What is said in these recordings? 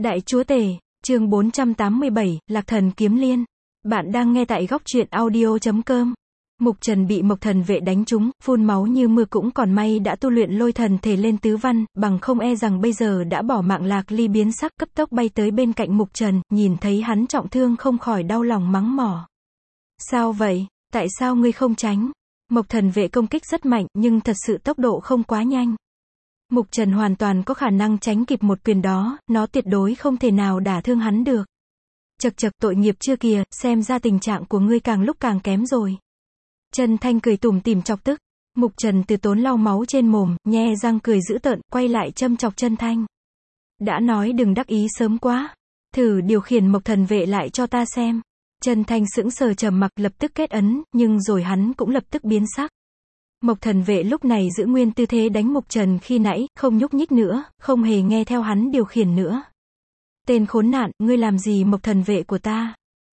Đại chúa tể, chương 487, Lạc thần kiếm liên. Bạn đang nghe tại góc truyện audio.com. Mục Trần bị Mộc Thần Vệ đánh trúng, phun máu như mưa, cũng còn may đã tu luyện lôi thần thể lên tứ văn, bằng không e rằng bây giờ đã bỏ mạng. Lạc Ly biến sắc, cấp tốc bay tới bên cạnh Mục Trần, nhìn thấy hắn trọng thương không khỏi đau lòng mắng mỏ. Sao vậy? Tại sao ngươi không tránh? Mộc Thần Vệ công kích rất mạnh, nhưng thật sự tốc độ không quá nhanh. Mục Trần hoàn toàn có khả năng tránh kịp một quyền đó, nó tuyệt đối không thể nào đả thương hắn được. Chậc chậc, tội nghiệp chưa kìa, xem ra tình trạng của ngươi càng lúc càng kém rồi. Trần Thanh cười tủm tỉm chọc tức. Mục Trần từ tốn lau máu trên mồm, nhe răng cười dữ tợn, quay lại châm chọc Trần Thanh. Đã nói đừng đắc ý sớm quá. Thử điều khiển Mộc Thần Vệ lại cho ta xem. Trần Thanh sững sờ trầm mặc, lập tức kết ấn, nhưng rồi hắn cũng lập tức biến sắc. Mộc Thần Vệ lúc này giữ nguyên tư thế đánh Mục Trần khi nãy, không nhúc nhích nữa, không hề nghe theo hắn điều khiển nữa. Tên khốn nạn, ngươi làm gì Mộc Thần Vệ của ta?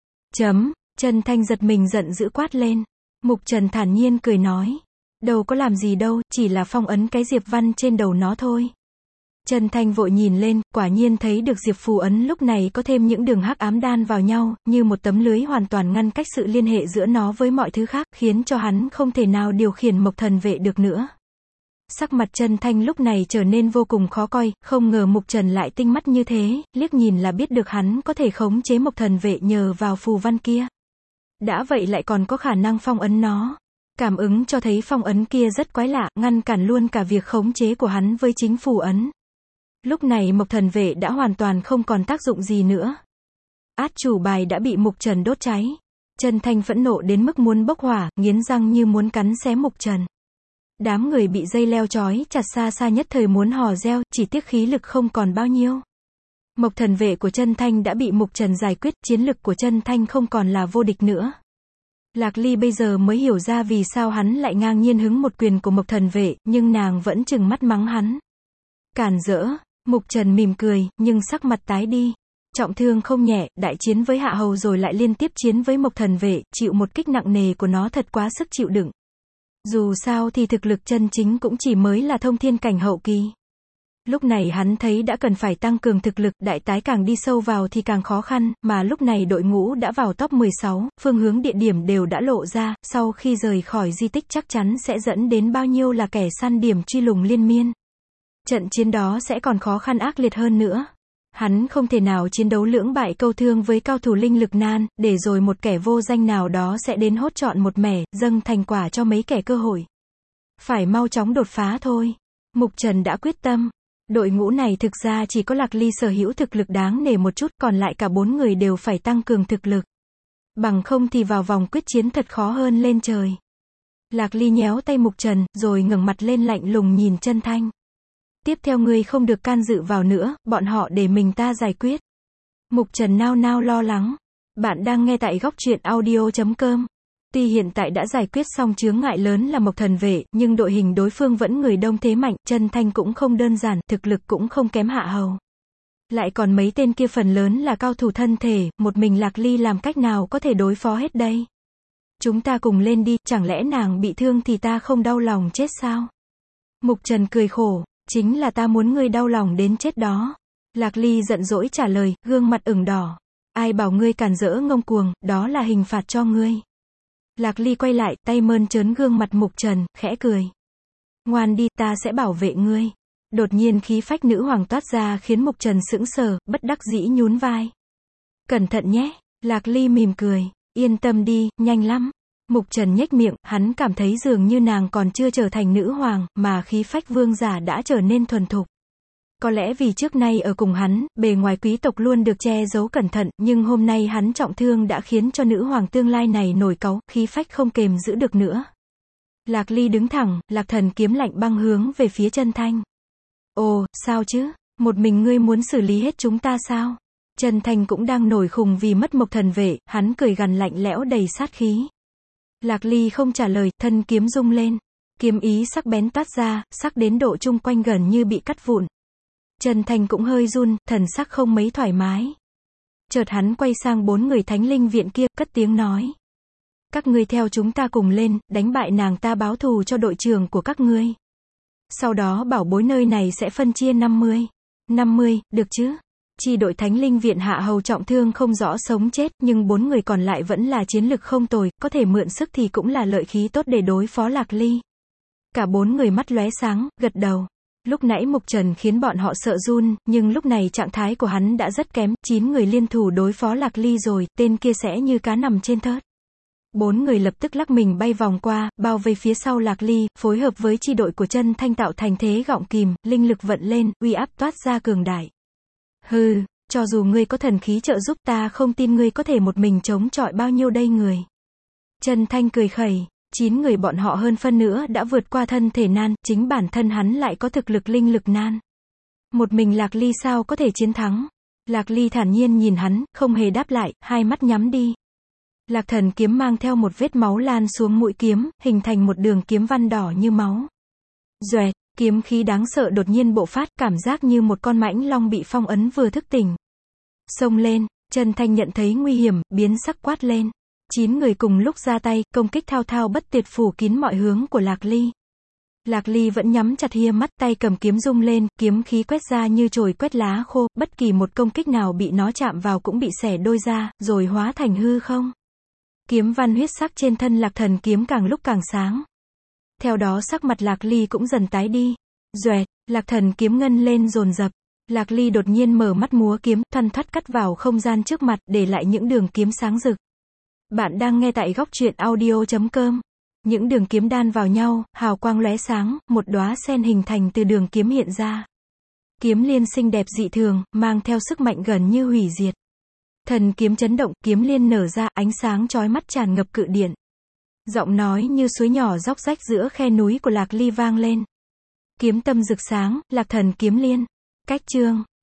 Trần Thanh giật mình giận dữ quát lên. Mục Trần thản nhiên cười nói. Đâu có làm gì đâu, chỉ là phong ấn cái diệp văn trên đầu nó thôi. Trần Thanh vội nhìn lên, quả nhiên thấy được diệp phù ấn lúc này có thêm những đường hắc ám đan vào nhau, như một tấm lưới hoàn toàn ngăn cách sự liên hệ giữa nó với mọi thứ khác, khiến cho hắn không thể nào điều khiển Mộc Thần Vệ được nữa. Sắc mặt Trần Thanh lúc này trở nên vô cùng khó coi, không ngờ Mục Trần lại tinh mắt như thế, liếc nhìn là biết được hắn có thể khống chế Mộc Thần Vệ nhờ vào phù văn kia. Đã vậy lại còn có khả năng phong ấn nó. Cảm ứng cho thấy phong ấn kia rất quái lạ, ngăn cản luôn cả việc khống chế của hắn với chính phù ấn. Lúc này Mộc Thần Vệ đã hoàn toàn không còn tác dụng gì nữa. Át chủ bài đã bị Mục Trần đốt cháy. Trần Thanh phẫn nộ đến mức muốn bốc hỏa, nghiến răng như muốn cắn xé Mục Trần. Đám người bị dây leo trói chặt xa xa nhất thời muốn hò reo, chỉ tiếc khí lực không còn bao nhiêu. Mộc Thần Vệ của Trần Thanh đã bị Mục Trần giải quyết, chiến lực của Trần Thanh không còn là vô địch nữa. Lạc Ly bây giờ mới hiểu ra vì sao hắn lại ngang nhiên hứng một quyền của Mộc Thần Vệ, nhưng nàng vẫn trừng mắt mắng hắn. Cản rỡ. Mục Trần mỉm cười, nhưng sắc mặt tái đi. Trọng thương không nhẹ, đại chiến với Hạ Hầu rồi lại liên tiếp chiến với Mộc Thần Vệ, chịu một kích nặng nề của nó thật quá sức chịu đựng. Dù sao thì thực lực chân chính cũng chỉ mới là thông thiên cảnh hậu kỳ. Lúc này hắn thấy đã cần phải tăng cường thực lực, đại tái càng đi sâu vào thì càng khó khăn, mà lúc này đội ngũ đã vào top 16, phương hướng địa điểm đều đã lộ ra, sau khi rời khỏi di tích chắc chắn sẽ dẫn đến bao nhiêu là kẻ săn điểm truy lùng liên miên. Trận chiến đó sẽ còn khó khăn ác liệt hơn nữa. Hắn không thể nào chiến đấu lưỡng bại câu thương với cao thủ linh lực nan, để rồi một kẻ vô danh nào đó sẽ đến hốt trọn một mẻ, dâng thành quả cho mấy kẻ cơ hội. Phải mau chóng đột phá thôi. Mục Trần đã quyết tâm. Đội ngũ này thực ra chỉ có Lạc Ly sở hữu thực lực đáng nể một chút, còn lại cả 4 người đều phải tăng cường thực lực. Bằng không thì vào vòng quyết chiến thật khó hơn lên trời. Lạc Ly nhéo tay Mục Trần, rồi ngẩng mặt lên lạnh lùng nhìn Trần Thanh. Tiếp theo ngươi không được can dự vào nữa, bọn họ để mình ta giải quyết. Mục Trần nao nao lo lắng. Bạn đang nghe tại góc truyện audio.com. Tuy hiện tại đã giải quyết xong chướng ngại lớn là Mộc Thần Vệ, nhưng đội hình đối phương vẫn người đông thế mạnh, Trần Thanh cũng không đơn giản, thực lực cũng không kém Hạ Hầu. Lại còn mấy tên kia phần lớn là cao thủ thân thể, một mình Lạc Ly làm cách nào có thể đối phó hết đây? Chúng ta cùng lên đi, chẳng lẽ nàng bị thương thì ta không đau lòng chết sao? Mục Trần cười khổ. Chính là ta muốn ngươi đau lòng đến chết đó. Lạc Ly giận dỗi trả lời, gương mặt ửng đỏ. Ai bảo ngươi cản rỡ ngông cuồng, đó là hình phạt cho ngươi. Lạc Ly quay lại, tay mơn trớn gương mặt Mục Trần, khẽ cười. Ngoan đi, ta sẽ bảo vệ ngươi. Đột nhiên khí phách nữ hoàng toát ra khiến Mục Trần sững sờ, bất đắc dĩ nhún vai. Cẩn thận nhé. Lạc Ly mỉm cười. Yên tâm đi, nhanh lắm. Mục Trần nhếch miệng, hắn cảm thấy dường như nàng còn chưa trở thành nữ hoàng, mà khí phách vương giả đã trở nên thuần thục. Có lẽ vì trước nay ở cùng hắn, bề ngoài quý tộc luôn được che giấu cẩn thận, nhưng hôm nay hắn trọng thương đã khiến cho nữ hoàng tương lai này nổi cáu, khí phách không kềm giữ được nữa. Lạc Ly đứng thẳng, Lạc thần kiếm lạnh băng hướng về phía Trần Thanh. Ồ, sao chứ? Một mình ngươi muốn xử lý hết chúng ta sao? Trần Thanh cũng đang nổi khùng vì mất Mộc Thần Vệ, hắn cười gằn lạnh lẽo đầy sát khí. Lạc Ly không trả lời, thân kiếm rung lên. Kiếm ý sắc bén toát ra, sắc đến độ chung quanh gần như bị cắt vụn. Trần Thanh cũng hơi run, thần sắc không mấy thoải mái. Chợt hắn quay sang 4 người thánh linh viện kia, cất tiếng nói. Các ngươi theo chúng ta cùng lên, đánh bại nàng ta báo thù cho đội trưởng của các ngươi. Sau đó bảo bối nơi này sẽ phân chia 50. 50, được chứ? Chi đội Thánh Linh Viện Hạ Hầu trọng thương không rõ sống chết, nhưng 4 người còn lại vẫn là chiến lực không tồi, có thể mượn sức thì cũng là lợi khí tốt để đối phó Lạc Ly. Cả 4 người mắt lóe sáng, gật đầu. Lúc nãy Mục Trần khiến bọn họ sợ run, nhưng lúc này trạng thái của hắn đã rất kém, 9 người liên thủ đối phó Lạc Ly rồi, tên kia sẽ như cá nằm trên thớt. 4 người lập tức lắc mình bay vòng qua, bao vây phía sau Lạc Ly, phối hợp với chi đội của Chân Thanh tạo thành thế gọng kìm, linh lực vận lên, uy áp toát ra cường đại. Hừ, cho dù ngươi có thần khí trợ giúp ta không tin ngươi có thể một mình chống chọi bao nhiêu đây người. Chân Thanh cười khẩy, 9 người bọn họ hơn phân nữa đã vượt qua thân thể nan, chính bản thân hắn lại có thực lực linh lực nan. Một mình Lạc Ly sao có thể chiến thắng? Lạc Ly thản nhiên nhìn hắn, không hề đáp lại, hai mắt nhắm đi. Lạc Thần kiếm mang theo một vết máu lan xuống mũi kiếm, hình thành một đường kiếm văn đỏ như máu. Doẹt, kiếm khí đáng sợ đột nhiên bộc phát, cảm giác như một con mãnh long bị phong ấn vừa thức tỉnh. Xông lên, Chân Thanh nhận thấy nguy hiểm, biến sắc quát lên. 9 người cùng lúc ra tay, công kích thao thao bất tuyệt phủ kín mọi hướng của Lạc Ly. Lạc Ly vẫn nhắm chặt hia mắt, tay cầm kiếm rung lên, kiếm khí quét ra như chồi quét lá khô, bất kỳ một công kích nào bị nó chạm vào cũng bị xẻ đôi ra, rồi hóa thành hư không. Kiếm văn huyết sắc trên thân Lạc Thần kiếm càng lúc càng sáng. Theo đó sắc mặt Lạc Ly cũng dần tái đi. Doẹt, Lạc Thần kiếm ngân lên dồn dập. Lạc Ly đột nhiên mở mắt múa kiếm, thoăn thoắt cắt vào không gian trước mặt, để lại những đường kiếm sáng rực. Bạn đang nghe tại góc truyện audio.com. Những đường kiếm đan vào nhau, hào quang lóe sáng, một đóa sen hình thành từ đường kiếm hiện ra. Kiếm liên xinh đẹp dị thường, mang theo sức mạnh gần như hủy diệt. Thần kiếm chấn động, kiếm liên nở ra, ánh sáng chói mắt tràn ngập cự điện. Giọng nói như suối nhỏ róc rách giữa khe núi của Lạc Ly vang lên. Kiếm tâm rực sáng, Lạc Thần kiếm liên. Cách chương